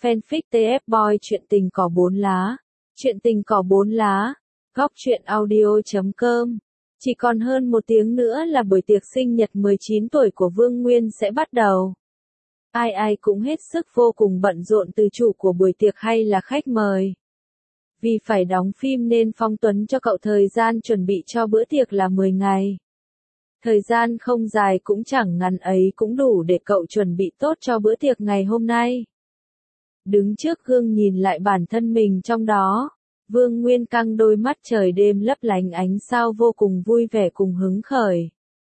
fanfic TF Boy chuyện tình cỏ 4 lá. Chuyện tình cỏ 4 lá. Góc truyện audio.com. Chỉ còn hơn một tiếng nữa là buổi tiệc sinh nhật 19 tuổi của Vương Nguyên sẽ bắt đầu. Ai ai cũng hết sức vô cùng bận rộn từ chủ của buổi tiệc hay là khách mời. Vì phải đóng phim nên Phong Tuấn cho cậu thời gian chuẩn bị cho bữa tiệc là 10 ngày. Thời gian không dài cũng chẳng ngắn ấy cũng đủ để cậu chuẩn bị tốt cho bữa tiệc ngày hôm nay. Đứng trước gương nhìn lại bản thân mình trong đó, Vương Nguyên căng đôi mắt trời đêm lấp lánh ánh sao vô cùng vui vẻ cùng hứng khởi.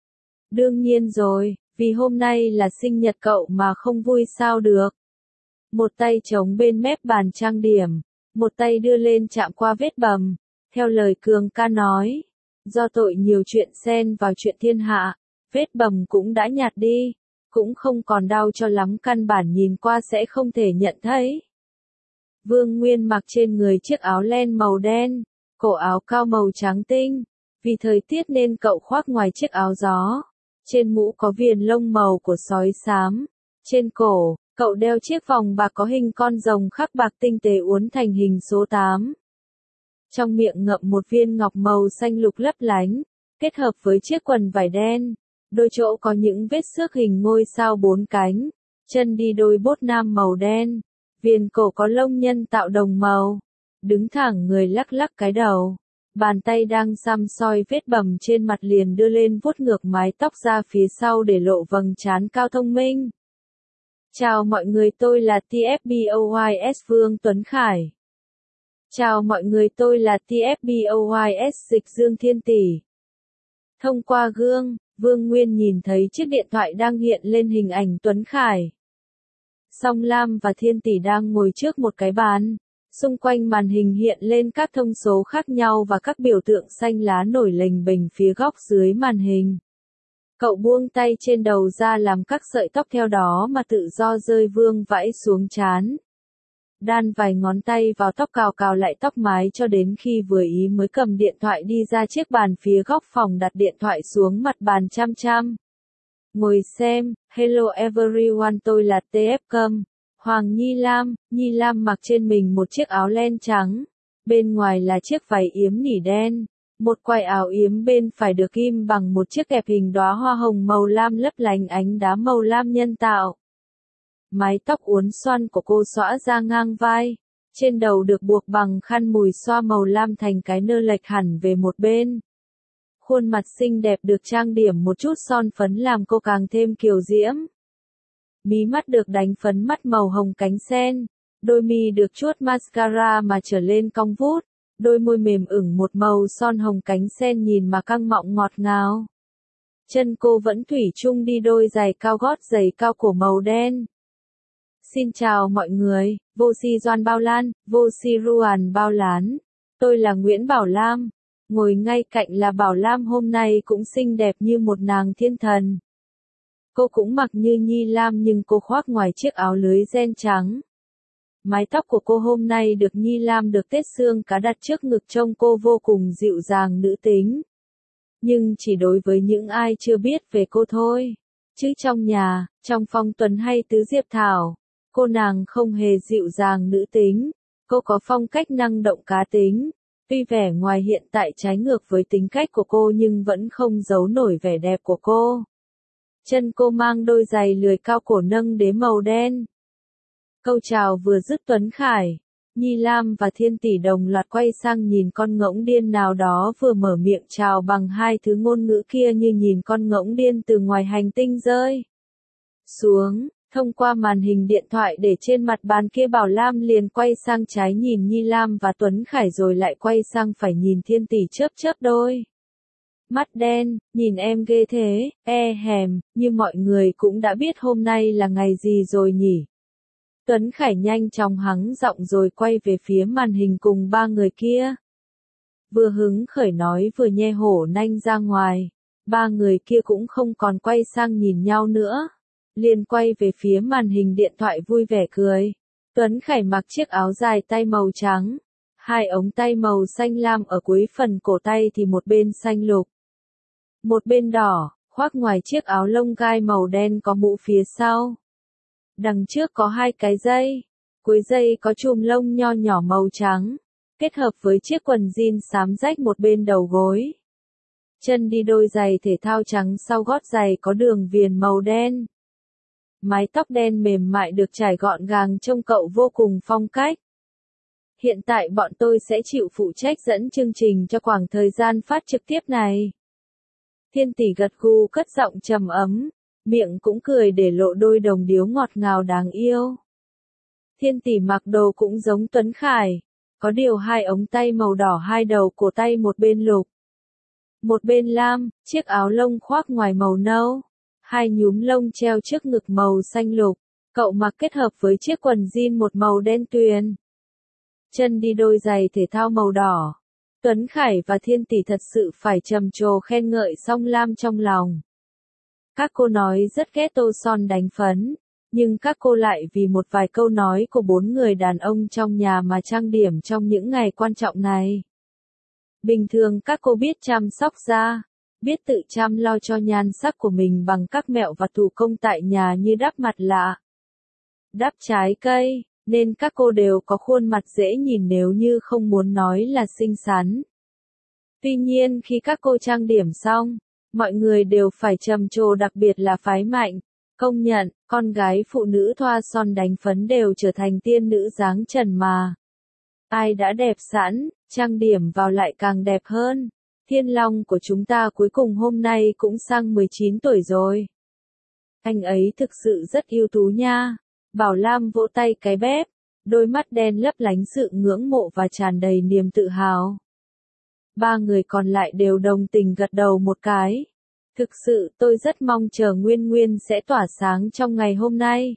Đương nhiên rồi, vì hôm nay là sinh nhật cậu mà không vui sao được. Một tay chống bên mép bàn trang điểm, một tay đưa lên chạm qua vết bầm, theo lời Cường ca nói. Do tội nhiều chuyện xen vào chuyện thiên hạ, vết bầm cũng đã nhạt đi, cũng không còn đau cho lắm, căn bản nhìn qua sẽ không thể nhận thấy. Vương Nguyên mặc trên người chiếc áo len màu đen, cổ áo cao màu trắng tinh, vì thời tiết nên cậu khoác ngoài chiếc áo gió. Trên mũ có viền lông màu của sói xám, trên cổ, cậu đeo chiếc vòng bạc có hình con rồng khắc bạc tinh tế uốn thành hình số 8. Trong miệng ngậm một viên ngọc màu xanh lục lấp lánh, kết hợp với chiếc quần vải đen, đôi chỗ có những vết xước hình ngôi sao 4 cánh, chân đi đôi bốt nam màu đen, viền cổ có lông nhân tạo đồng màu, đứng thẳng người lắc lắc cái đầu, bàn tay đang săm soi vết bầm trên mặt liền đưa lên vuốt ngược mái tóc ra phía sau để lộ vầng trán cao thông minh. Chào mọi người, tôi là TFBOYS Vương Tuấn Khải. Chào mọi người, tôi là TFBOYS Dịch Dương Thiên Tỷ. Thông qua gương, Vương Nguyên nhìn thấy chiếc điện thoại đang hiện lên hình ảnh Tuấn Khải. Song Lam và Thiên Tỷ đang ngồi trước một cái bàn, xung quanh màn hình hiện lên các thông số khác nhau và các biểu tượng xanh lá nổi lềnh bềnh phía góc dưới màn hình. Cậu buông tay trên đầu ra làm các sợi tóc theo đó mà tự do rơi vương vãi xuống trán. Đan vài ngón tay vào tóc cào cào lại tóc mái cho đến khi vừa ý mới cầm điện thoại đi ra chiếc bàn phía góc phòng, đặt điện thoại xuống mặt bàn chăm chăm. Ngồi xem, hello everyone, tôi là TF Câm, Hoàng Nhi Lam mặc trên mình một chiếc áo len trắng, bên ngoài là chiếc váy yếm nỉ đen, một quai áo yếm bên phải được ghim bằng một chiếc kẹp hình đóa hoa hồng màu lam lấp lánh ánh đá màu lam nhân tạo. Mái tóc uốn xoăn của cô xõa ra ngang vai, trên đầu được buộc bằng khăn mùi xoa màu lam thành cái nơ lệch hẳn về một bên. Khuôn mặt xinh đẹp được trang điểm một chút son phấn làm cô càng thêm kiều diễm. Mí mắt được đánh phấn mắt màu hồng cánh sen, đôi mi được chuốt mascara mà trở lên cong vút, đôi môi mềm ửng một màu son hồng cánh sen nhìn mà căng mọng ngọt ngào. Chân cô vẫn thủy chung đi đôi giày cao gót giày cao cổ màu đen. Xin chào mọi người, vô si doan bao lan, vô si ruan bao lán. Tôi là Nguyễn Bảo Lam. Ngồi ngay cạnh là Bảo Lam hôm nay cũng xinh đẹp như một nàng thiên thần. Cô cũng mặc như Nhi Lam nhưng cô khoác ngoài chiếc áo lưới ren trắng. Mái tóc của cô hôm nay được Nhi Lam được tết xương cá đặt trước ngực trông cô vô cùng dịu dàng nữ tính. Nhưng chỉ đối với những ai chưa biết về cô thôi. Chứ trong nhà, trong Phong Tuấn hay Tứ Diệp Thảo, cô nàng không hề dịu dàng nữ tính. Cô có phong cách năng động cá tính. Tuy vẻ ngoài hiện tại trái ngược với tính cách của cô nhưng vẫn không giấu nổi vẻ đẹp của cô. Chân cô mang đôi giày lười cao cổ nâng đế màu đen. Câu chào vừa dứt Tuấn Khải, Nhi Lam và Thiên Tỷ đồng loạt quay sang nhìn con ngỗng điên nào đó vừa mở miệng chào bằng hai thứ ngôn ngữ kia như nhìn con ngỗng điên từ ngoài hành tinh rơi xuống. Thông qua màn hình điện thoại để trên mặt bàn kia, Bảo Lam liền quay sang trái nhìn Nhi Lam và Tuấn Khải rồi lại quay sang phải nhìn Thiên Tỷ chớp chớp đôi mắt đen, nhìn em ghê thế, hèm, như mọi người cũng đã biết hôm nay là ngày gì rồi nhỉ. Tuấn Khải nhanh chóng hắng giọng rồi quay về phía màn hình cùng ba người kia. Vừa hứng khởi nói vừa nhe hổ nanh ra ngoài, ba người kia cũng không còn quay sang nhìn nhau nữa. Liền quay về phía màn hình điện thoại vui vẻ cười. Tuấn Khải mặc chiếc áo dài tay màu trắng, hai ống tay màu xanh lam ở cuối phần cổ tay thì một bên xanh lục, một bên đỏ, khoác ngoài chiếc áo lông gai màu đen có mũ phía sau. Đằng trước có hai cái dây, Cuối dây có chùm lông nho nhỏ màu trắng, kết hợp với chiếc quần jean xám rách một bên đầu gối. Chân đi đôi giày thể thao trắng sau gót giày có đường viền màu đen. Mái tóc đen mềm mại được trải gọn gàng trông cậu vô cùng phong cách. Hiện tại bọn tôi sẽ chịu phụ trách dẫn chương trình cho khoảng thời gian phát trực tiếp này. Thiên tỷ gật gù cất giọng trầm ấm, miệng cũng cười để lộ đôi đồng điếu ngọt ngào đáng yêu. Thiên tỷ mặc đồ cũng giống Tuấn Khải, có điều hai ống tay màu đỏ hai đầu cổ tay một bên lục, một bên lam, chiếc áo lông khoác ngoài màu nâu, hai nhúm lông treo trước ngực màu xanh lục, cậu mặc kết hợp với chiếc quần jean một màu đen tuyền. Chân đi đôi giày thể thao màu đỏ. Tuấn Khải và Thiên tỷ thật sự phải trầm trồ khen ngợi Song Lam trong lòng. Các cô nói rất ghét tô son đánh phấn, nhưng các cô lại vì một vài câu nói của bốn người đàn ông trong nhà mà trang điểm trong những ngày quan trọng này. Bình thường các cô biết chăm sóc da, biết tự chăm lo cho nhan sắc của mình bằng các mẹo và thủ công tại nhà như đắp mặt lạ, đắp trái cây, nên các cô đều có khuôn mặt dễ nhìn nếu như không muốn nói là xinh xắn. Tuy nhiên khi các cô trang điểm xong, mọi người đều phải trầm trồ, đặc biệt là phái Mạnh, công nhận, con gái phụ nữ thoa son đánh phấn đều trở thành tiên nữ dáng trần mà. Ai đã đẹp sẵn, trang điểm vào lại càng đẹp hơn. Thiên Long của chúng ta cuối cùng hôm nay cũng sang 19 tuổi rồi. Anh ấy thực sự rất ưu tú nha. Bảo Lam vỗ tay cái bếp, đôi mắt đen lấp lánh sự ngưỡng mộ và tràn đầy niềm tự hào. Ba người còn lại đều đồng tình gật đầu một cái. Thực sự tôi rất mong chờ Nguyên Nguyên sẽ tỏa sáng trong ngày hôm nay.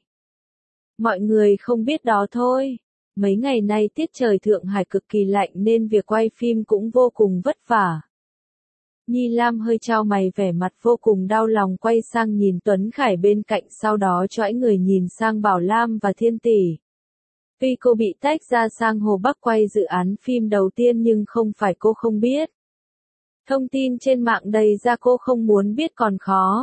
Mọi người không biết đó thôi. Mấy ngày nay tiết trời Thượng Hải cực kỳ lạnh nên việc quay phim cũng vô cùng vất vả. Nhi Lam hơi chau mày vẻ mặt vô cùng đau lòng quay sang nhìn Tuấn Khải bên cạnh, sau đó chõi người nhìn sang Bảo Lam và Thiên tỷ. Tuy cô bị tách ra sang Hồ Bắc quay dự án phim đầu tiên nhưng không phải cô không biết. Thông tin trên mạng đầy ra, cô không muốn biết còn khó.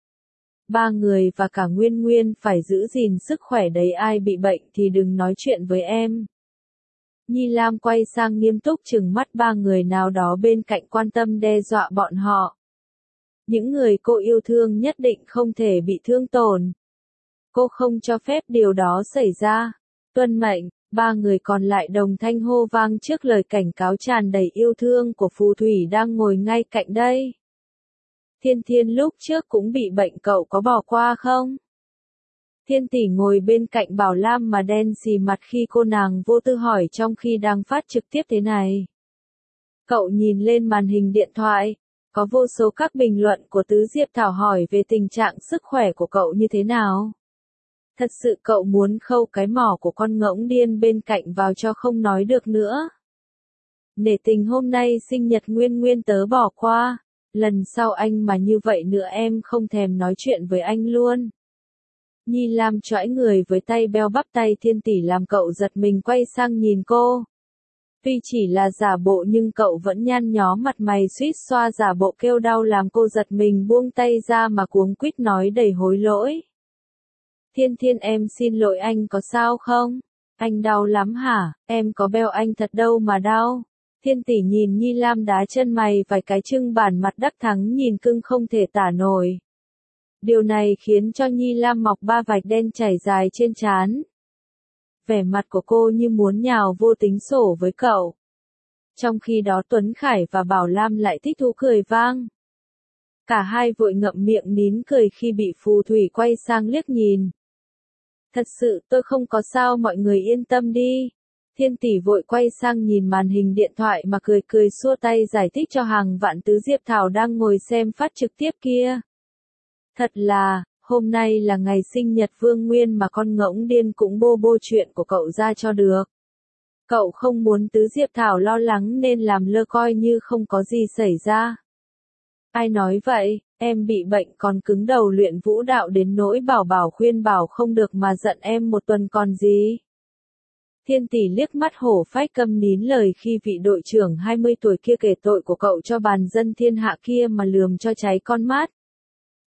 Ba người và cả Nguyên Nguyên phải giữ gìn sức khỏe đấy, ai bị bệnh thì đừng nói chuyện với em. Nhi Lam quay sang nghiêm túc trừng mắt ba người nào đó bên cạnh, quan tâm đe dọa bọn họ. Những người cô yêu thương nhất định không thể bị thương tổn. Cô không cho phép điều đó xảy ra. Tuân mệnh, ba người còn lại đồng thanh hô vang trước lời cảnh cáo tràn đầy yêu thương của phù thủy đang ngồi ngay cạnh đây. Thiên Thiên lúc trước cũng bị bệnh, cậu có bỏ qua không? Thiên tỷ ngồi bên cạnh Bảo Lam mà đen xì mặt khi cô nàng vô tư hỏi trong khi đang phát trực tiếp thế này. Cậu nhìn lên màn hình điện thoại, có vô số các bình luận của Tứ Diệp Thảo hỏi về tình trạng sức khỏe của cậu như thế nào. Thật sự cậu muốn khâu cái mỏ của con ngỗng điên bên cạnh vào cho không nói được nữa. Nể tình hôm nay sinh nhật Nguyên Nguyên tớ bỏ qua, lần sau anh mà như vậy nữa em không thèm nói chuyện với anh luôn. Nhi Lam chõi người với tay beo bắp tay Thiên tỷ làm cậu giật mình quay sang nhìn cô. Tuy chỉ là giả bộ nhưng cậu vẫn nhăn nhó mặt mày suýt xoa giả bộ kêu đau làm cô giật mình buông tay ra mà cuống quýt nói đầy hối lỗi. Thiên Thiên em xin lỗi, anh có sao không? Anh đau lắm hả? Em có beo anh thật đâu mà đau. Thiên tỷ nhìn Nhi Lam đá chân mày vài cái trưng bản mặt đắc thắng nhìn cưng không thể tả nổi. Điều này khiến cho Nhi Lam mọc ba vạch đen chảy dài trên trán. Vẻ mặt của cô như muốn nhào vô tính sổ với cậu. Trong khi đó Tuấn Khải và Bảo Lam lại thích thú cười vang. Cả hai vội ngậm miệng nín cười khi bị phù thủy quay sang liếc nhìn. Thật sự tôi không có sao, mọi người yên tâm đi. Thiên tỷ vội quay sang nhìn màn hình điện thoại mà cười cười xua tay giải thích cho hàng vạn Tứ Diệp Thảo đang ngồi xem phát trực tiếp kia. Thật là, hôm nay là ngày sinh nhật Vương Nguyên mà con ngỗng điên cũng bô chuyện của cậu ra cho được. Cậu không muốn Tứ Diệp Thảo lo lắng nên làm lơ coi như không có gì xảy ra. Ai nói vậy, em bị bệnh còn cứng đầu luyện vũ đạo đến nỗi bảo bảo khuyên bảo không được mà giận em một tuần còn gì. Thiên tỷ liếc mắt hổ phách câm nín lời khi vị đội trưởng 20 tuổi kia kể tội của cậu cho bàn dân thiên hạ kia mà lườm cho cháy con mắt.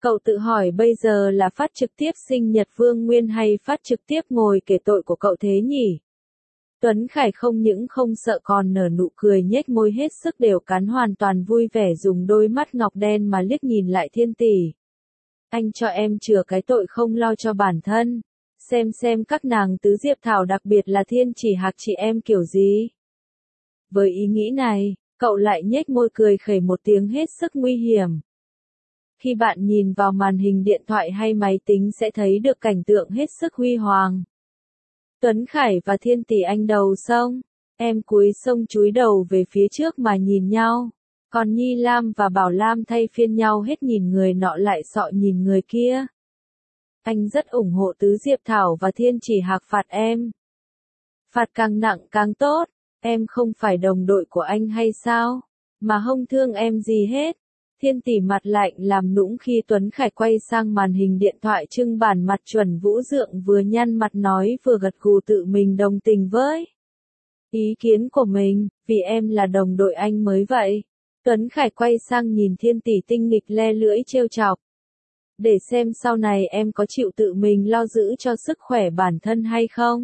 Cậu tự hỏi bây giờ là phát trực tiếp sinh nhật Vương Nguyên hay phát trực tiếp ngồi kể tội của cậu thế nhỉ? Tuấn Khải không những không sợ còn nở nụ cười nhếch môi hết sức đều cắn hoàn toàn vui vẻ dùng đôi mắt ngọc đen mà liếc nhìn lại Thiên Tỷ. Anh cho em chừa cái tội không lo cho bản thân. Xem các nàng tứ diệp thảo đặc biệt là Thiên Chỉ Hạc chị em kiểu gì. Với ý nghĩ này, cậu lại nhếch môi cười khẩy một tiếng hết sức nguy hiểm. Khi bạn nhìn vào màn hình điện thoại hay máy tính sẽ thấy được cảnh tượng hết sức huy hoàng. Tuấn Khải và Thiên Tỷ anh đầu sông, em cúi sông chúi đầu về phía trước mà nhìn nhau. Còn Nhi Lam và Bảo Lam thay phiên nhau hết nhìn người nọ lại sọ nhìn người kia. Anh rất ủng hộ Tứ Diệp Thảo và Thiên Chỉ Hạc phạt em. Phạt càng nặng càng tốt, em không phải đồng đội của anh hay sao, mà không thương em gì hết. Thiên Tỷ mặt lạnh làm nũng khi Tuấn Khải quay sang màn hình điện thoại trưng bản mặt chuẩn Vũ Dượng vừa nhăn mặt nói vừa gật gù tự mình đồng tình với ý kiến của mình, vì em là đồng đội anh mới vậy. Tuấn Khải quay sang nhìn Thiên Tỷ tinh nghịch le lưỡi trêu chọc. Để xem sau này em có chịu tự mình lo giữ cho sức khỏe bản thân hay không.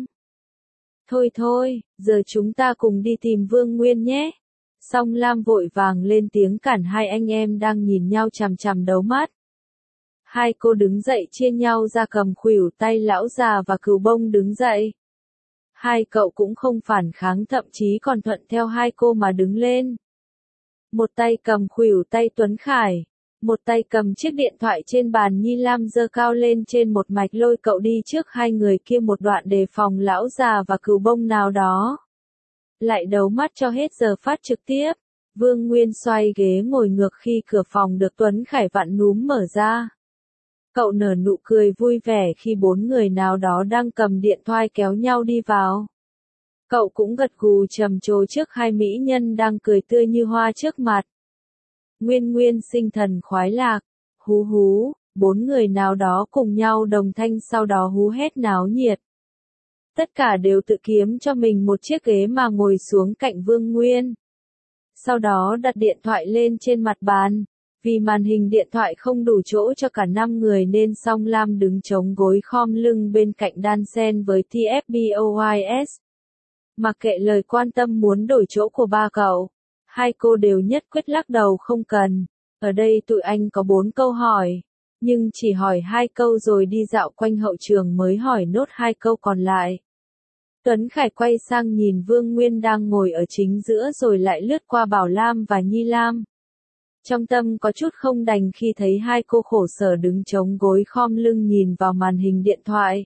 Thôi, giờ chúng ta cùng đi tìm Vương Nguyên nhé. Song Lam vội vàng lên tiếng cản hai anh em đang nhìn nhau chằm chằm đấu mắt. Hai cô đứng dậy chia nhau ra cầm khuỷu tay lão già và Cừu Bông đứng dậy. Hai cậu cũng không phản kháng thậm chí còn thuận theo hai cô mà đứng lên. Một tay cầm khuỷu tay Tuấn Khải, một tay cầm chiếc điện thoại trên bàn Nhi Lam giơ cao lên trên một mạch lôi cậu đi trước hai người kia một đoạn đề phòng lão già và Cừu Bông nào đó. Lại đấu mắt cho hết giờ phát trực tiếp. Vương Nguyên xoay ghế ngồi ngược khi cửa phòng được Tuấn Khải vặn núm mở ra. Cậu nở nụ cười vui vẻ khi bốn người nào đó đang cầm điện thoại kéo nhau đi vào. Cậu cũng gật gù trầm trồ trước hai mỹ nhân đang cười tươi như hoa trước mặt. Nguyên sinh thần khoái lạc. Hú, bốn người nào đó cùng nhau đồng thanh sau đó hú hét náo nhiệt. Tất cả đều tự kiếm cho mình một chiếc ghế mà ngồi xuống cạnh Vương Nguyên. Sau đó đặt điện thoại lên trên mặt bàn. Vì màn hình điện thoại không đủ chỗ cho cả 5 người nên Song Lam đứng chống gối khom lưng bên cạnh đan sen với TFBOYS. Mặc kệ lời quan tâm muốn đổi chỗ của ba cậu, hai cô đều nhất quyết lắc đầu không cần. Ở đây tụi anh có 4 câu hỏi, nhưng chỉ hỏi 2 câu rồi đi dạo quanh hậu trường mới hỏi nốt 2 câu còn lại. Tuấn Khải quay sang nhìn Vương Nguyên đang ngồi ở chính giữa rồi lại lướt qua Bảo Lam và Nhi Lam. Trong tâm có chút không đành khi thấy hai cô khổ sở đứng chống gối khom lưng nhìn vào màn hình điện thoại.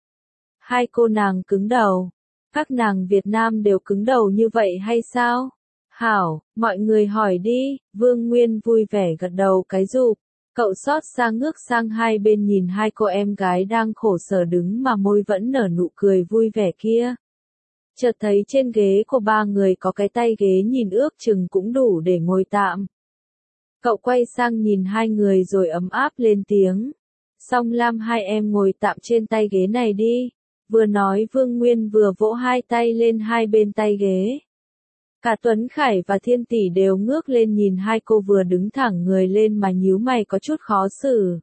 Hai cô nàng cứng đầu. Các nàng Việt Nam đều cứng đầu như vậy hay sao? Hảo, mọi người hỏi đi. Vương Nguyên vui vẻ gật đầu cái rụp. Cậu xót xa ngước sang hai bên nhìn hai cô em gái đang khổ sở đứng mà môi vẫn nở nụ cười vui vẻ kia. Chợt thấy trên ghế của ba người có cái tay ghế nhìn ước chừng cũng đủ để ngồi tạm. Cậu quay sang nhìn hai người rồi ấm áp lên tiếng. Song Lam hai em ngồi tạm trên tay ghế này đi. Vừa nói Vương Nguyên vừa vỗ hai tay lên hai bên tay ghế. Cả Tuấn Khải và Thiên Tỷ đều ngước lên nhìn hai cô vừa đứng thẳng người lên mà nhíu mày có chút khó xử.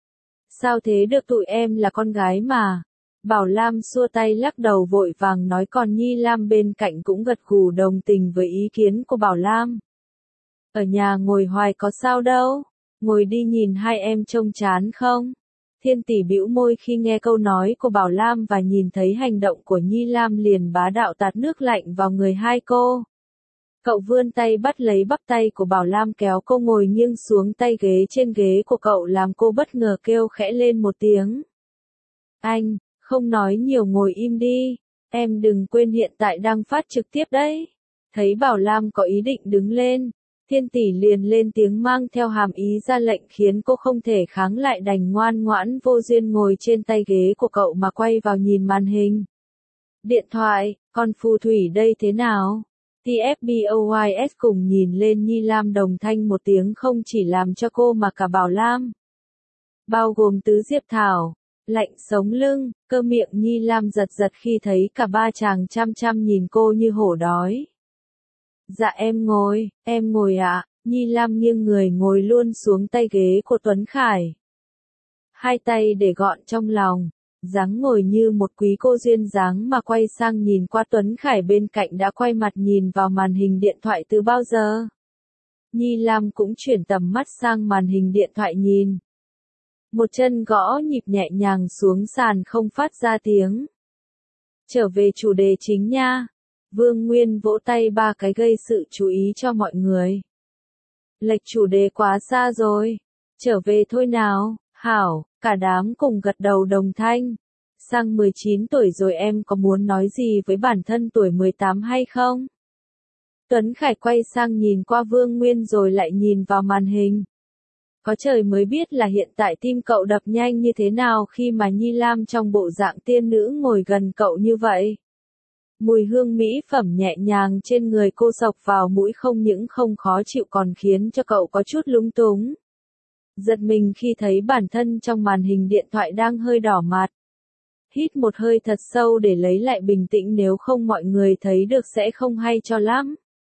Sao thế được tụi em là con gái mà. Bảo Lam xua tay lắc đầu vội vàng nói còn Nhi Lam bên cạnh cũng gật gù đồng tình với ý kiến của Bảo Lam. Ở nhà ngồi hoài có sao đâu, ngồi đi nhìn hai em trông chán không? Thiên Tỷ bĩu môi khi nghe câu nói của Bảo Lam và nhìn thấy hành động của Nhi Lam liền bá đạo tạt nước lạnh vào người hai cô. Cậu vươn tay bắt lấy bắp tay của Bảo Lam kéo cô ngồi nghiêng xuống tay ghế trên ghế của cậu làm cô bất ngờ kêu khẽ lên một tiếng. Anh, không nói nhiều ngồi im đi, em đừng quên hiện tại đang phát trực tiếp đấy. Thấy Bảo Lam có ý định đứng lên, Thiên Tỷ liền lên tiếng mang theo hàm ý ra lệnh khiến cô không thể kháng lại đành ngoan ngoãn vô duyên ngồi trên tay ghế của cậu mà quay vào nhìn màn hình. Điện thoại, con phù thủy đây thế nào? TFBOYS cùng nhìn lên Nhi Lam đồng thanh một tiếng không chỉ làm cho cô mà cả Bảo Lam. Bao gồm Tứ Diệp Thảo, lạnh sống lưng, cơ miệng Nhi Lam giật giật khi thấy cả ba chàng chăm chăm nhìn cô như hổ đói. Dạ em ngồi ạ. Nhi Lam nghiêng người ngồi luôn xuống tay ghế của Tuấn Khải. hai tay để gọn trong lòng, dáng ngồi như một quý cô duyên dáng mà quay sang nhìn qua Tuấn Khải bên cạnh đã quay mặt nhìn vào màn hình điện thoại từ bao giờ. Nhi Lam cũng chuyển tầm mắt sang màn hình điện thoại nhìn. Một chân gõ nhịp nhẹ nhàng xuống sàn không phát ra tiếng. Trở về chủ đề chính nha. Vương Nguyên vỗ tay ba cái gây sự chú ý cho mọi người. Lệch chủ đề quá xa rồi. Trở về thôi nào, hảo, cả đám cùng gật đầu đồng thanh. Sang 19 tuổi rồi em có muốn nói gì với bản thân tuổi 18 hay không? Tuấn Khải quay sang nhìn qua Vương Nguyên rồi lại nhìn vào màn hình. Có trời mới biết là hiện tại tim cậu đập nhanh như thế nào khi mà Nhi Lam trong bộ dạng tiên nữ ngồi gần cậu như vậy. Mùi hương mỹ phẩm nhẹ nhàng trên người cô xộc vào mũi không những không khó chịu còn khiến cho cậu có chút lúng túng. Giật mình khi thấy bản thân trong màn hình điện thoại đang hơi đỏ mặt. Hít một hơi thật sâu để lấy lại bình tĩnh nếu không mọi người thấy được sẽ không hay cho lắm.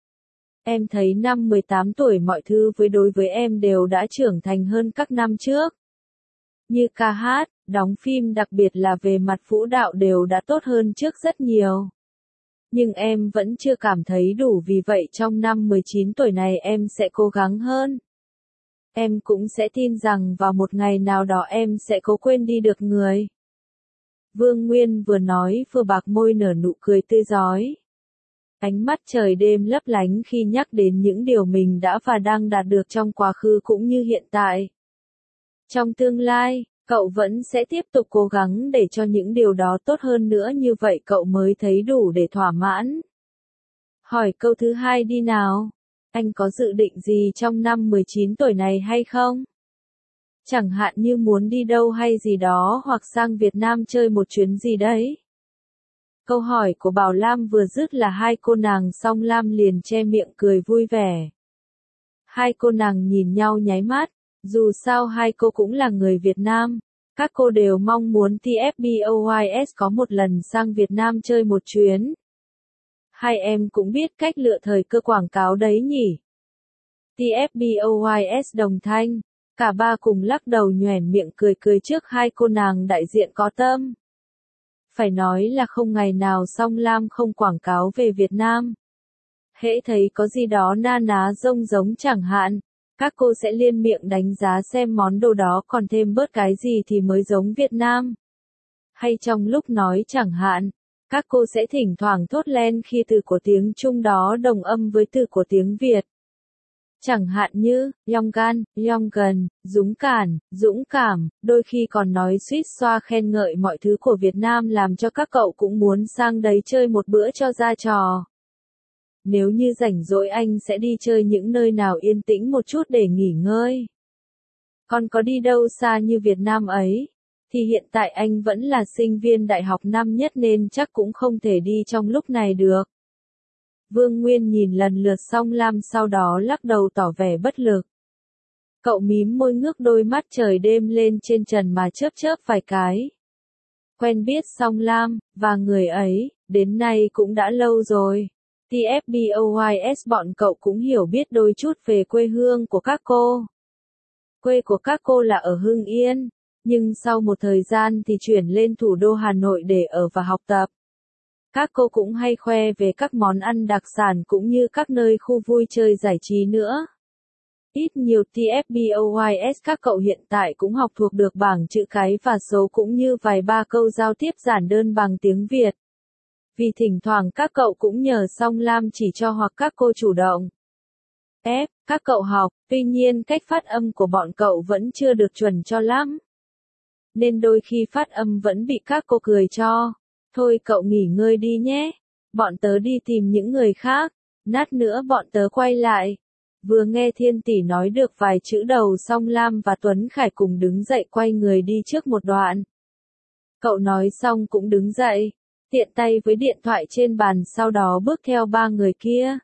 Em thấy năm 18 tuổi mọi thứ đối với em đều đã trưởng thành hơn các năm trước. Như ca hát, đóng phim đặc biệt là về mặt vũ đạo đều đã tốt hơn trước rất nhiều. Nhưng em vẫn chưa cảm thấy đủ vì vậy trong năm 19 tuổi này em sẽ cố gắng hơn. Em cũng sẽ tin rằng vào một ngày nào đó em sẽ cố quên đi được người. Vương Nguyên vừa nói vừa bạc môi nở nụ cười tươi rói. Ánh mắt trời đêm lấp lánh khi nhắc đến những điều mình đã và đang đạt được trong quá khứ cũng như hiện tại. Trong tương lai, cậu vẫn sẽ tiếp tục cố gắng để cho những điều đó tốt hơn nữa như vậy cậu mới thấy đủ để thỏa mãn. Hỏi câu thứ hai đi nào. Anh có dự định gì trong năm 19 tuổi này hay không? Chẳng hạn như muốn đi đâu hay gì đó hoặc sang Việt Nam chơi một chuyến gì đấy. Câu hỏi của Bảo Lam vừa dứt là hai cô nàng song Lam liền che miệng cười vui vẻ. Hai cô nàng nhìn nhau nháy mắt, dù sao hai cô cũng là người Việt Nam, các cô đều mong muốn TFBOYS có một lần sang Việt Nam chơi một chuyến. Hai em cũng biết cách lựa thời cơ quảng cáo đấy nhỉ. TFBOYS đồng thanh, cả ba cùng lắc đầu nhoẻn miệng cười trước hai cô nàng đại diện có tâm. Phải nói là không ngày nào song Lam không quảng cáo về Việt Nam. Hễ thấy có gì đó na ná rông giống chẳng hạn, các cô sẽ liên miệng đánh giá xem món đồ đó còn thêm bớt cái gì thì mới giống Việt Nam. Hay trong lúc nói chẳng hạn, các cô sẽ thỉnh thoảng thốt lên khi từ của tiếng Trung đó đồng âm với từ của tiếng Việt. Chẳng hạn như, Yonggan, Yonggan, dũng cảm, đôi khi còn nói suýt xoa khen ngợi mọi thứ của Việt Nam làm cho các cậu cũng muốn sang đấy chơi một bữa cho ra trò. Nếu như rảnh rỗi anh sẽ đi chơi những nơi nào yên tĩnh một chút để nghỉ ngơi. Còn có đi đâu xa như Việt Nam ấy, thì hiện tại anh vẫn là sinh viên đại học năm nhất nên chắc cũng không thể đi trong lúc này được. Vương Nguyên nhìn lần lượt song Lam sau đó lắc đầu tỏ vẻ bất lực. Cậu mím môi ngước đôi mắt trời đêm lên trên trần mà chớp vài cái. Quen biết song Lam, và người ấy, đến nay cũng đã lâu rồi. TFBOYS bọn cậu cũng hiểu biết đôi chút về quê hương của các cô. Quê của các cô là ở Hưng Yên, nhưng sau một thời gian thì chuyển lên thủ đô Hà Nội để ở và học tập. Các cô cũng hay khoe về các món ăn đặc sản cũng như các nơi khu vui chơi giải trí nữa. Ít nhiều TFBOYS các cậu hiện tại cũng học thuộc được bảng chữ cái và số cũng như vài ba câu giao tiếp giản đơn bằng tiếng Việt. Vì thỉnh thoảng các cậu cũng nhờ song Lam chỉ cho hoặc các cô chủ động. Các cậu học, tuy nhiên cách phát âm của bọn cậu vẫn chưa được chuẩn cho lắm. Nên đôi khi phát âm vẫn bị các cô cười cho. Thôi cậu nghỉ ngơi đi nhé. Bọn tớ đi tìm những người khác. Nát nữa bọn tớ quay lại. Vừa nghe Thiên Tỷ nói được vài chữ đầu song Lam và Tuấn Khải cùng đứng dậy quay người đi trước một đoạn. Cậu nói xong cũng đứng dậy. Tiện tay với điện thoại trên bàn sau đó bước theo ba người kia.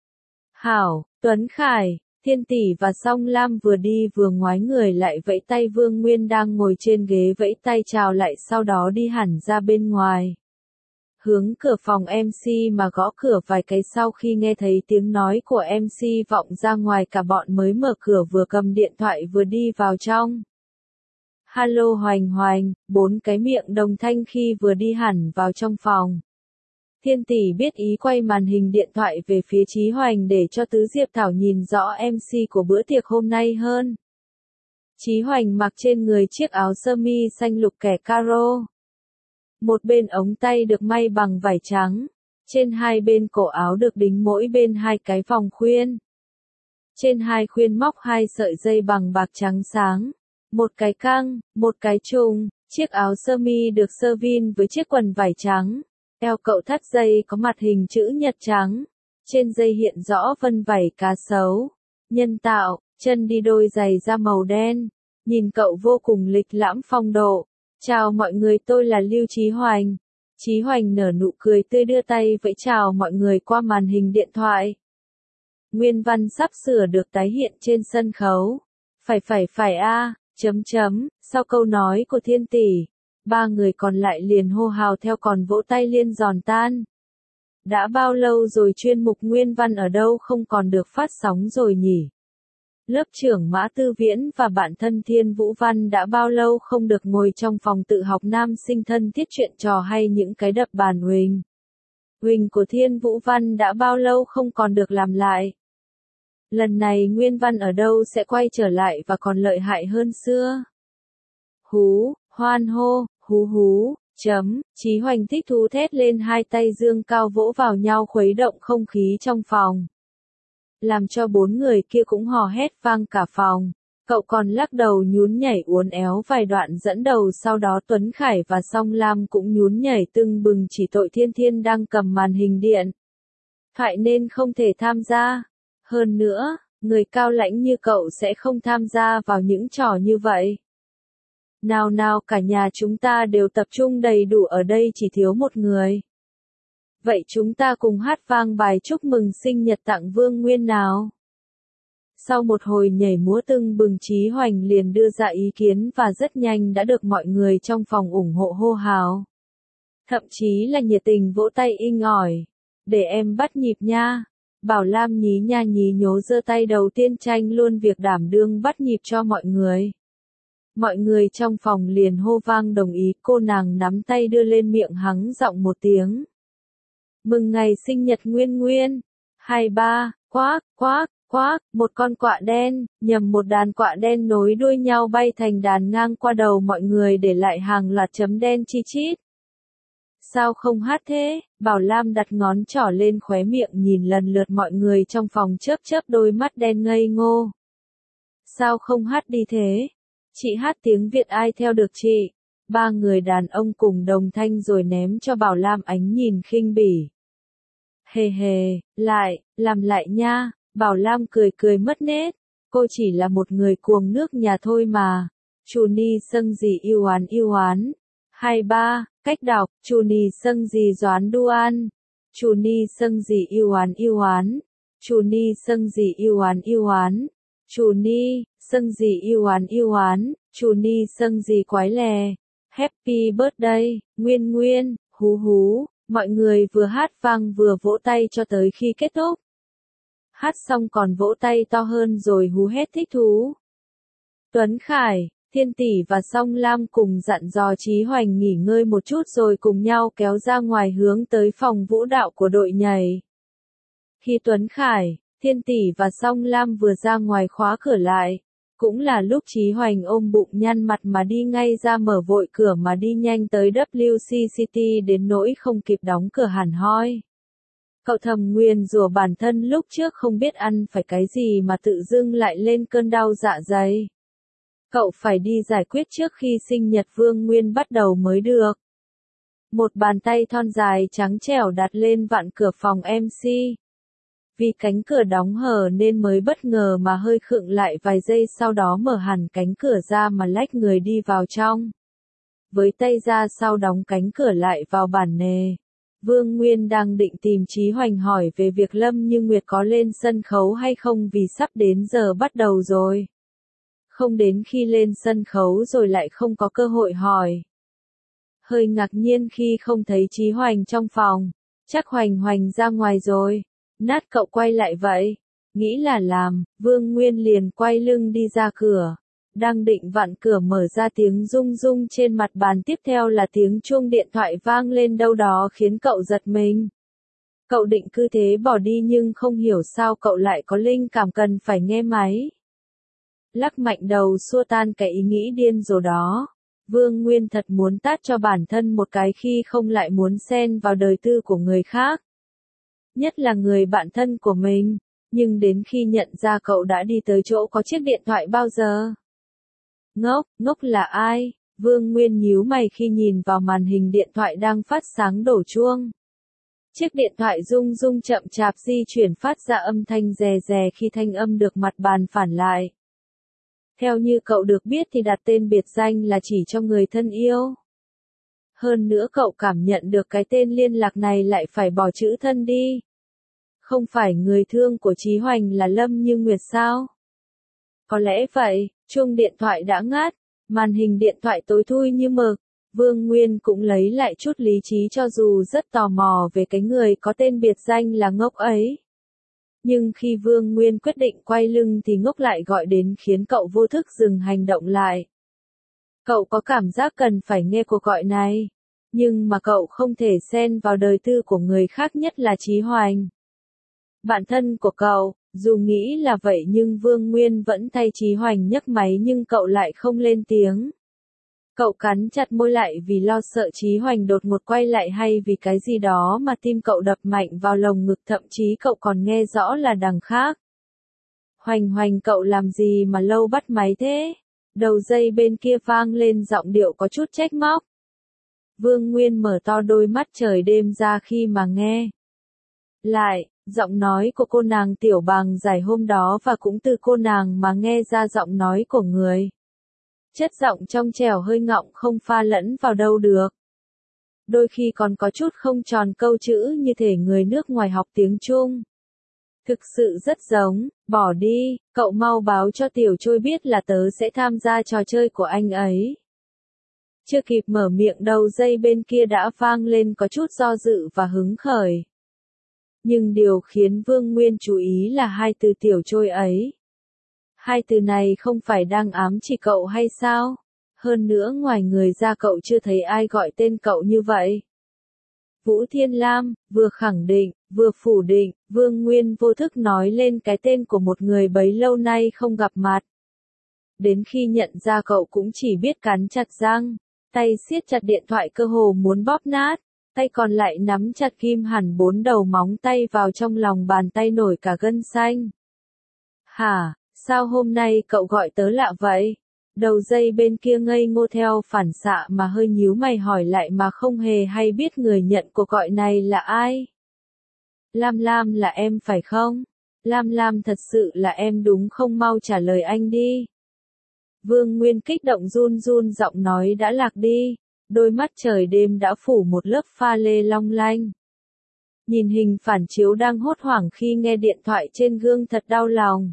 Hảo, Tuấn Khải, Thiên Tỷ và song Lam vừa đi vừa ngoái người lại vẫy tay Vương Nguyên đang ngồi trên ghế vẫy tay chào lại sau đó đi hẳn ra bên ngoài. Hướng cửa phòng MC mà gõ cửa vài cái sau khi nghe thấy tiếng nói của MC vọng ra ngoài cả bọn mới mở cửa vừa cầm điện thoại vừa đi vào trong. Halo Hoành Hoành, 4 cái miệng đồng thanh khi vừa đi hẳn vào trong phòng. Thiên tỷ biết ý quay màn hình điện thoại về phía Chí Hoành để cho Tứ Diệp Thảo nhìn rõ MC của bữa tiệc hôm nay hơn. Chí Hoành mặc trên người chiếc áo sơ mi xanh lục kẻ caro. Một bên ống tay được may bằng vải trắng. Trên hai bên cổ áo được đính mỗi bên hai cái vòng khuyên. Trên hai khuyên móc hai sợi dây bằng bạc trắng sáng. Một cái căng, một cái trùng. Chiếc áo sơ mi được sơ vin với chiếc quần vải trắng. Eo cậu thắt dây có mặt hình chữ nhật trắng. Trên dây hiện rõ vân vảy cá sấu. Nhân tạo, chân đi đôi giày da màu đen. Nhìn cậu vô cùng lịch lãm phong độ. Chào mọi người, tôi là Lưu Chí Hoành. Chí Hoành nở nụ cười tươi đưa tay vẫy chào mọi người qua màn hình điện thoại. Nguyên văn sắp sửa được tái hiện trên sân khấu. Phải sau câu nói của Thiên tỷ, ba người còn lại liền hô hào theo còn vỗ tay liên giòn tan. Đã bao lâu rồi chuyên mục Nguyên văn ở đâu không còn được phát sóng rồi nhỉ? Lớp trưởng Mã Tư Viễn và bạn thân Thiên Vũ Văn đã bao lâu không được ngồi trong phòng tự học nam sinh thân thiết chuyện trò hay những cái đập bàn huỳnh. Huỳnh của Thiên Vũ Văn đã bao lâu không còn được làm lại. Lần này Nguyên văn ở đâu sẽ quay trở lại và còn lợi hại hơn xưa. Hú, hoan hô, hú, Chí Hoành thích thú thét lên, hai tay dương cao vỗ vào nhau khuấy động không khí trong phòng. Làm cho 4 người kia cũng hò hét vang cả phòng. Cậu còn lắc đầu nhún nhảy uốn éo vài đoạn dẫn đầu, sau đó Tuấn Khải và Song Lam cũng nhún nhảy tưng bừng, chỉ tội Thiên Thiên đang cầm màn hình điện thoại nên không thể tham gia. Hơn nữa, người cao lãnh như cậu sẽ không tham gia vào những trò như vậy. Nào cả nhà chúng ta đều tập trung đầy đủ ở đây, chỉ thiếu một người. Vậy chúng ta cùng hát vang bài chúc mừng sinh nhật tặng Vương Nguyên nào. Sau một hồi nhảy múa tưng bừng, Chí Hoành liền đưa ra ý kiến và rất nhanh đã được mọi người trong phòng ủng hộ hô hào. Thậm chí là nhiệt tình vỗ tay inh ỏi. Để em bắt nhịp nha. Bảo Lam nhí nha nhí nhố giơ tay đầu tiên tranh luôn việc đảm đương bắt nhịp cho mọi người. Mọi người trong phòng liền hô vang đồng ý, cô nàng nắm tay đưa lên miệng hắng giọng một tiếng. Mừng ngày sinh nhật Nguyên Nguyên. 23, quác, một con quạ đen, một đàn quạ đen nối đuôi nhau bay thành đàn ngang qua đầu mọi người để lại hàng loạt chấm đen chi chít. Sao không hát thế? Bảo Lam đặt ngón trỏ lên khóe miệng nhìn lần lượt mọi người trong phòng chớp đôi mắt đen ngây ngô. Sao không hát đi thế? Chị hát tiếng Việt ai theo được chị? 3 người đàn ông cùng đồng thanh rồi ném cho Bảo Lam ánh nhìn khinh bỉ. Hề, làm lại nha. Bảo Lam cười mất nét. Cô chỉ là một người cuồng nước nhà thôi mà. Chù ni sâng gì yêu oán. 23, cách đọc, chù ni sâng gì doán đoan. Chù ni sâng gì yêu oán. Chù ni sâng gì yêu oán. Chù ni, sâng gì yêu oán. Chù ni sâng gì quái lè. Happy birthday, Nguyên, hú. Mọi người vừa hát vang vừa vỗ tay cho tới khi kết thúc. Hát xong còn vỗ tay to hơn rồi hú hét thích thú. Tuấn Khải, Thiên tỷ và Song Lam cùng dặn dò Chí Hoành nghỉ ngơi một chút rồi cùng nhau kéo ra ngoài hướng tới phòng vũ đạo của đội nhảy. Khi Tuấn Khải, Thiên tỷ và Song Lam vừa ra ngoài khóa cửa lại, cũng là lúc Chí Hoành ôm bụng nhăn mặt mà đi ngay ra, mở vội cửa mà đi nhanh tới WC City đến nỗi không kịp đóng cửa hẳn hoi. Cậu thầm nguyền rủa bản thân lúc trước không biết ăn phải cái gì mà tự dưng lại lên cơn đau dạ dày. Cậu phải đi giải quyết trước khi sinh nhật Vương Nguyên bắt đầu mới được. Một bàn tay thon dài trắng trẻo đặt lên vặn cửa phòng MC. Vì cánh cửa đóng hờ nên mới bất ngờ mà hơi khựng lại vài giây, sau đó mở hẳn cánh cửa ra mà lách người đi vào trong. Với tay ra sau đóng cánh cửa lại vào bản nề. Vương Nguyên đang định tìm Chí Hoành hỏi về việc Lâm Như Nguyệt có lên sân khấu hay không vì sắp đến giờ bắt đầu rồi. Không đến khi lên sân khấu rồi lại không có cơ hội hỏi. Hơi ngạc nhiên khi không thấy Chí Hoành trong phòng. Chắc Hoành ra ngoài rồi. Nát cậu quay lại vậy. Nghĩ là làm, Vương Nguyên liền quay lưng đi ra cửa. Đang định vặn cửa mở ra tiếng rung rung trên mặt bàn, tiếp theo là tiếng chuông điện thoại vang lên đâu đó khiến cậu giật mình. Cậu định cứ thế bỏ đi nhưng không hiểu sao cậu lại có linh cảm cần phải nghe máy. Lắc mạnh đầu xua tan cái ý nghĩ điên rồ đó. Vương Nguyên thật muốn tát cho bản thân một cái khi không lại muốn xen vào đời tư của người khác. Nhất là người bạn thân của mình, nhưng đến khi nhận ra cậu đã đi tới chỗ có chiếc điện thoại bao giờ. Ngốc là ai? Vương Nguyên nhíu mày khi nhìn vào màn hình điện thoại đang phát sáng đổ chuông. Chiếc điện thoại rung rung chậm chạp di chuyển phát ra âm thanh rè rè khi thanh âm được mặt bàn phản lại. Theo như cậu được biết thì đặt tên biệt danh là chỉ cho người thân yêu. Hơn nữa cậu cảm nhận được cái tên liên lạc này lại phải bỏ chữ thân đi. Không phải người thương của Chí Hoành là Lâm Như Nguyệt sao? Có lẽ vậy, chuông điện thoại đã ngắt, màn hình điện thoại tối thui như mực. Vương Nguyên cũng lấy lại chút lý trí cho dù rất tò mò về cái người có tên biệt danh là Ngốc ấy. Nhưng khi Vương Nguyên quyết định quay lưng thì Ngốc lại gọi đến khiến cậu vô thức dừng hành động lại. Cậu có cảm giác cần phải nghe cuộc gọi này, nhưng mà cậu không thể xen vào đời tư của người khác, nhất là Chí Hoành. Bạn thân của cậu, dù nghĩ là vậy nhưng Vương Nguyên vẫn thay Chí Hoành nhấc máy nhưng cậu lại không lên tiếng. Cậu cắn chặt môi lại vì lo sợ Chí Hoành đột ngột quay lại hay vì cái gì đó mà tim cậu đập mạnh vào lồng ngực, thậm chí cậu còn nghe rõ là đằng khác. Hoành cậu làm gì mà lâu bắt máy thế? Đầu dây bên kia vang lên giọng điệu có chút trách móc. Vương Nguyên mở to đôi mắt trời đêm ra khi mà nghe lại giọng nói của cô nàng Tiểu Bàng Giải hôm đó, và cũng từ cô nàng mà nghe ra giọng nói của người. Chất giọng trong trẻo hơi ngọng không pha lẫn vào đâu được. Đôi khi còn có chút không tròn câu chữ như thể người nước ngoài học tiếng Trung. Thực sự rất giống, bỏ đi, cậu mau báo cho Tiểu Trôi biết là tớ sẽ tham gia trò chơi của anh ấy. Chưa kịp mở miệng đầu dây bên kia đã vang lên có chút do dự và hứng khởi. Nhưng điều khiến Vương Nguyên chú ý là hai từ Tiểu Trôi ấy. Hai từ này không phải đang ám chỉ cậu hay sao? Hơn nữa ngoài người ra cậu chưa thấy ai gọi tên cậu như vậy. Vũ Thiên Lam, vừa khẳng định, vừa phủ định, Vương Nguyên vô thức nói lên cái tên của một người bấy lâu nay không gặp mặt. Đến khi nhận ra cậu cũng chỉ biết cắn chặt răng, tay siết chặt điện thoại cơ hồ muốn bóp nát, tay còn lại nắm chặt ghim hẳn 4 đầu móng tay vào trong lòng bàn tay nổi cả gân xanh. Hả, sao hôm nay cậu gọi tớ lạ vậy? Đầu dây bên kia ngây ngô theo phản xạ mà hơi nhíu mày hỏi lại mà không hề hay biết người nhận cuộc gọi này là ai. Lam Lam là em phải không? Lam Lam thật sự là em đúng không, mau trả lời anh đi. Vương Nguyên kích động run run giọng nói đã lạc đi, đôi mắt trời đêm đã phủ một lớp pha lê long lanh. Nhìn hình phản chiếu đang hốt hoảng khi nghe điện thoại trên gương thật đau lòng.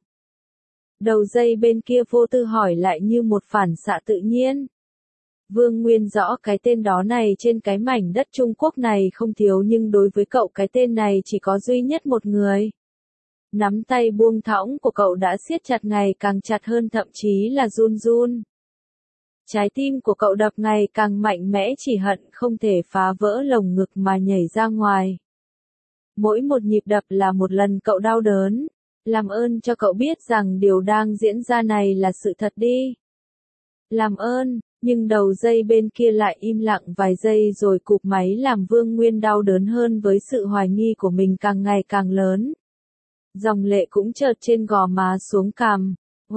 Đầu dây bên kia vô tư hỏi lại như một phản xạ tự nhiên. Vương Nguyên rõ cái tên đó này trên cái mảnh đất Trung Quốc này không thiếu, nhưng đối với cậu cái tên này chỉ có duy nhất một người. Nắm tay buông thõng của cậu đã siết chặt ngày càng chặt hơn, thậm chí là run run. Trái tim của cậu đập ngày càng mạnh mẽ, chỉ hận không thể phá vỡ lồng ngực mà nhảy ra ngoài. Mỗi một nhịp đập là một lần cậu đau đớn. Làm ơn cho cậu biết rằng điều đang diễn ra này là sự thật đi. Làm ơn, nhưng đầu dây bên kia lại im lặng vài giây rồi cụp máy, làm Vương Nguyên đau đớn hơn với sự hoài nghi của mình càng ngày càng lớn. Dòng lệ cũng chợt trên gò má xuống cằm.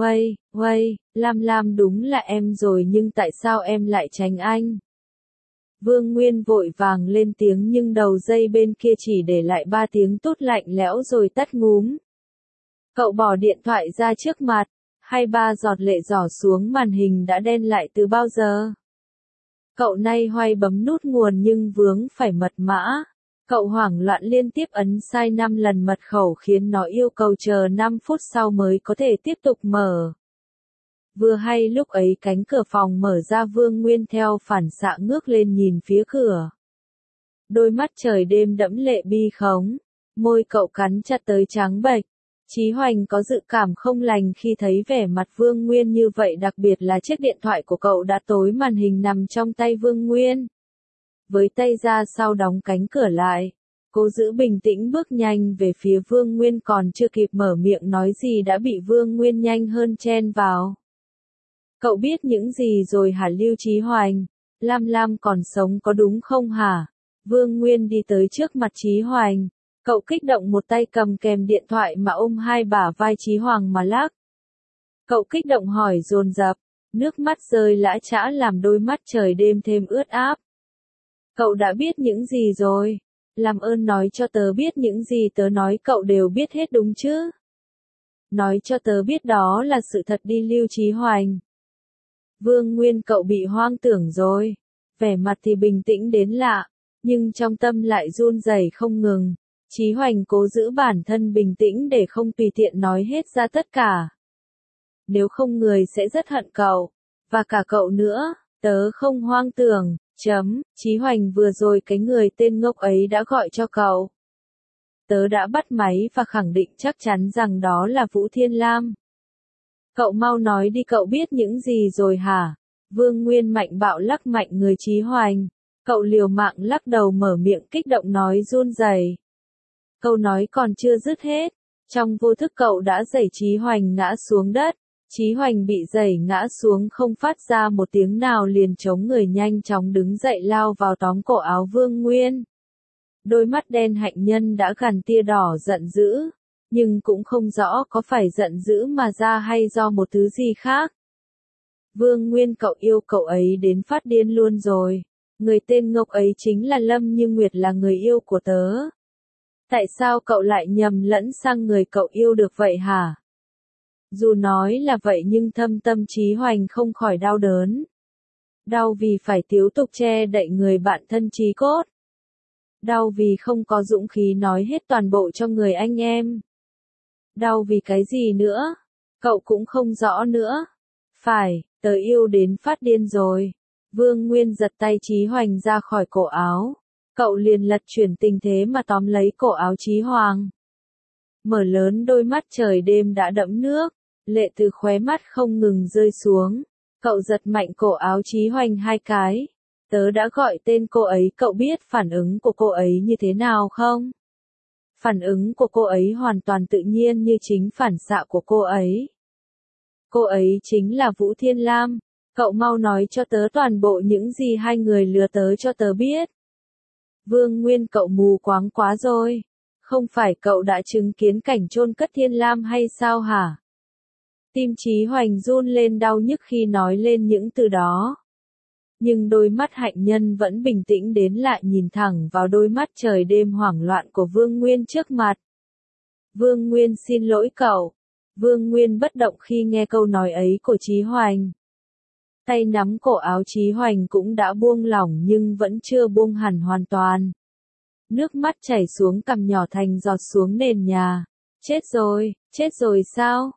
Uây, Lam Lam đúng là em rồi, nhưng tại sao em lại tránh anh? Vương Nguyên vội vàng lên tiếng nhưng đầu dây bên kia chỉ để lại 3 tiếng tút lạnh lẽo rồi tắt ngúm. Cậu bỏ điện thoại ra trước mặt, 2-3 giọt lệ rỏ xuống màn hình đã đen lại từ bao giờ. Cậu nay hoay bấm nút nguồn nhưng vướng phải mật mã. Cậu hoảng loạn liên tiếp ấn sai 5 lần mật khẩu khiến nó yêu cầu chờ 5 phút sau mới có thể tiếp tục mở. Vừa hay lúc ấy cánh cửa phòng mở ra, Vương Nguyên theo phản xạ ngước lên nhìn phía cửa. Đôi mắt trời đêm đẫm lệ bi khống, môi cậu cắn chặt tới trắng bệch. Chí Hoành có dự cảm không lành khi thấy vẻ mặt Vương Nguyên như vậy, đặc biệt là chiếc điện thoại của cậu đã tối màn hình nằm trong tay Vương Nguyên. Với tay ra sau đóng cánh cửa lại, cô giữ bình tĩnh bước nhanh về phía Vương Nguyên, còn chưa kịp mở miệng nói gì đã bị Vương Nguyên nhanh hơn chen vào. Cậu biết những gì rồi hả Lưu Chí Hoành? Lam Lam còn sống có đúng không hả? Vương Nguyên đi tới trước mặt Chí Hoành. Cậu kích động, một tay cầm kèm điện thoại mà ôm hai bả vai Chí Hoành mà lắc. Cậu kích động hỏi dồn dập, nước mắt rơi lã chã làm đôi mắt trời đêm thêm ướt áp. Cậu đã biết những gì rồi? Làm ơn nói cho tớ biết những gì tớ nói cậu đều biết hết đúng chứ? Nói cho tớ biết đó là sự thật đi Lưu Chí Hoành. Vương Nguyên, cậu bị hoang tưởng rồi. Vẻ mặt thì bình tĩnh đến lạ, nhưng trong tâm lại run rẩy không ngừng. Chí Hoành cố giữ bản thân bình tĩnh để không tùy tiện nói hết ra tất cả. Nếu không người sẽ rất hận cậu, và cả cậu nữa. Tớ không hoang tưởng, Chí Hoành vừa rồi cái người tên ngốc ấy đã gọi cho cậu. Tớ đã bắt máy và khẳng định chắc chắn rằng đó là Vũ Thiên Lam. Cậu mau nói đi, cậu biết những gì rồi hả? Vương Nguyên mạnh bạo lắc mạnh người Chí Hoành. Cậu liều mạng lắc đầu mở miệng kích động nói run rẩy. Câu nói còn chưa dứt hết, trong vô thức cậu đã đẩy Chí Hoành ngã xuống đất. Chí Hoành bị đẩy ngã xuống không phát ra một tiếng nào, liền chống người nhanh chóng đứng dậy lao vào tóm cổ áo Vương Nguyên. Đôi mắt đen hạnh nhân đã gằn tia đỏ giận dữ, nhưng cũng không rõ có phải giận dữ mà ra hay do một thứ gì khác. Vương Nguyên, cậu yêu cậu ấy đến phát điên luôn rồi. Người tên ngốc ấy chính là Lâm Như Nguyệt, là người yêu của tớ. Tại sao cậu lại nhầm lẫn sang người cậu yêu được vậy hả? Dù nói là vậy nhưng thâm tâm Chí Hoành không khỏi đau đớn. Đau vì phải tiếp tục che đậy người bạn thân chí cốt. Đau vì không có dũng khí nói hết toàn bộ cho người anh em. Đau vì cái gì nữa? Cậu cũng không rõ nữa. Phải, tớ yêu đến phát điên rồi. Vương Nguyên giật tay Chí Hoành ra khỏi cổ áo. Cậu liền lật chuyển tình thế mà tóm lấy cổ áo Chí Hoành. Mở lớn đôi mắt trời đêm đã đẫm nước, lệ từ khóe mắt không ngừng rơi xuống. Cậu giật mạnh cổ áo Chí Hoành hai cái. Tớ đã gọi tên cô ấy, cậu biết phản ứng của cô ấy như thế nào không? Phản ứng của cô ấy hoàn toàn tự nhiên như chính phản xạ của cô ấy. Cô ấy chính là Vũ Thiên Lam. Cậu mau nói cho tớ toàn bộ những gì hai người lừa tớ cho tớ biết. Vương Nguyên, cậu mù quáng quá rồi. Không phải cậu đã chứng kiến cảnh chôn cất Thiên Lam hay sao hả? Tim Chí Hoành run lên đau nhức khi nói lên những từ đó. Nhưng đôi mắt hạnh nhân vẫn bình tĩnh đến lại nhìn thẳng vào đôi mắt trời đêm hoảng loạn của Vương Nguyên trước mặt. Vương Nguyên, xin lỗi cậu. Vương Nguyên bất động khi nghe câu nói ấy của Chí Hoành. Tay nắm cổ áo Chí Hoành cũng đã buông lỏng nhưng vẫn chưa buông hẳn hoàn toàn. Nước mắt chảy xuống cằm nhỏ thành giọt xuống nền nhà. Chết rồi sao?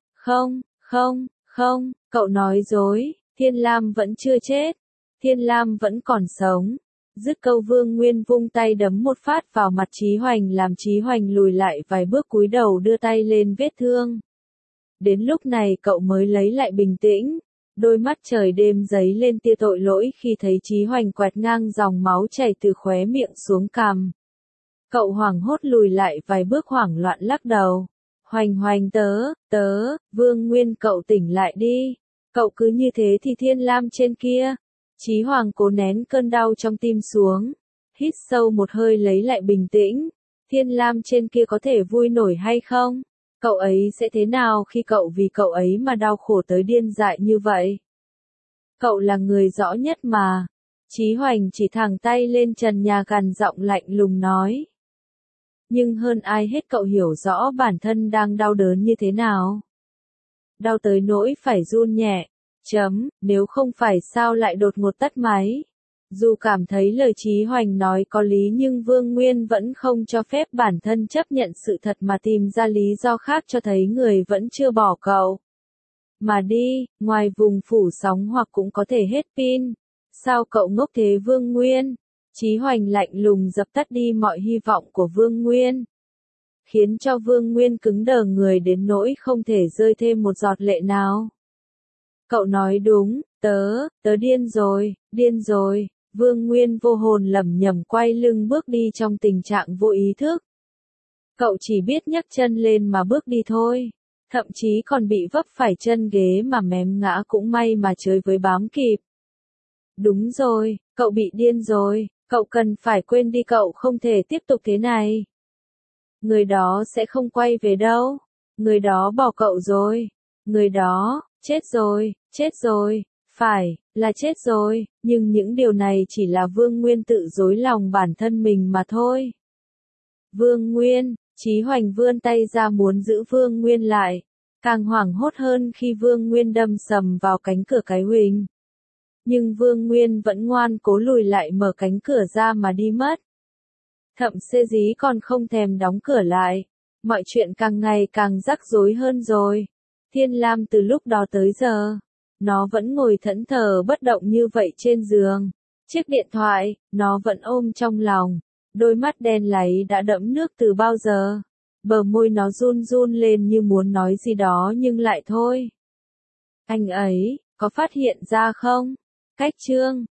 Không, cậu nói dối, Thiên Lam vẫn chưa chết. Thiên Lam vẫn còn sống. Dứt câu Vương Nguyên vung tay đấm một phát vào mặt Chí Hoành làm Chí Hoành lùi lại vài bước cúi đầu đưa tay lên vết thương. Đến lúc này cậu mới lấy lại bình tĩnh. Đôi mắt trời đêm giấy lên tia tội lỗi khi thấy Chí Hoành quẹt ngang dòng máu chảy từ khóe miệng xuống cằm. Cậu hoảng hốt lùi lại vài bước hoảng loạn lắc đầu. Hoành Vương Nguyên, cậu tỉnh lại đi. Cậu cứ như thế thì Thiên Lam trên kia. Chí Hoành cố nén cơn đau trong tim xuống. Hít sâu một hơi lấy lại bình tĩnh. Thiên Lam trên kia có thể vui nổi hay không? Cậu ấy sẽ thế nào khi cậu vì cậu ấy mà đau khổ tới điên dại như vậy? Cậu là người rõ nhất mà. Chí Hoành chỉ thẳng tay lên trần nhà gằn giọng lạnh lùng nói. Nhưng hơn ai hết cậu hiểu rõ bản thân đang đau đớn như thế nào. Đau tới nỗi phải run nhẹ. Nếu không phải sao lại đột ngột tắt máy. Dù cảm thấy lời Chí Hoành nói có lý nhưng Vương Nguyên vẫn không cho phép bản thân chấp nhận sự thật mà tìm ra lý do khác cho thấy người vẫn chưa bỏ cậu. Mà đi, ngoài vùng phủ sóng hoặc cũng có thể hết pin. Sao cậu ngốc thế Vương Nguyên? Chí Hoành lạnh lùng dập tắt đi mọi hy vọng của Vương Nguyên. khiến cho Vương Nguyên cứng đờ người đến nỗi không thể rơi thêm một giọt lệ nào. Cậu nói đúng, tớ điên rồi, Vương Nguyên vô hồn lẩm nhẩm quay lưng bước đi trong tình trạng vô ý thức. Cậu chỉ biết nhấc chân lên mà bước đi thôi, thậm chí còn bị vấp phải chân ghế mà mém ngã cũng may mà trời với bám kịp. Đúng rồi, cậu bị điên rồi, cậu cần phải quên đi, cậu không thể tiếp tục thế này. Người đó sẽ không quay về đâu, người đó bỏ cậu rồi, người đó, chết rồi, phải, là chết rồi, nhưng những điều này chỉ là Vương Nguyên tự dối lòng bản thân mình mà thôi. Vương Nguyên, Chí Hoành vươn tay ra muốn giữ Vương Nguyên lại, càng hoảng hốt hơn khi Vương Nguyên đâm sầm vào cánh cửa cái huỳnh. Nhưng Vương Nguyên vẫn ngoan cố lùi lại mở cánh cửa ra mà đi mất. Thậm xê dí còn không thèm đóng cửa lại. Mọi chuyện càng ngày càng rắc rối hơn rồi. Thiên Lam từ lúc đó tới giờ, nó vẫn ngồi thẫn thờ bất động như vậy trên giường. Chiếc điện thoại, nó vẫn ôm trong lòng. Đôi mắt đen láy đã đẫm nước từ bao giờ. Bờ môi nó run run lên như muốn nói gì đó nhưng lại thôi. Anh ấy, có phát hiện ra không? Cách chương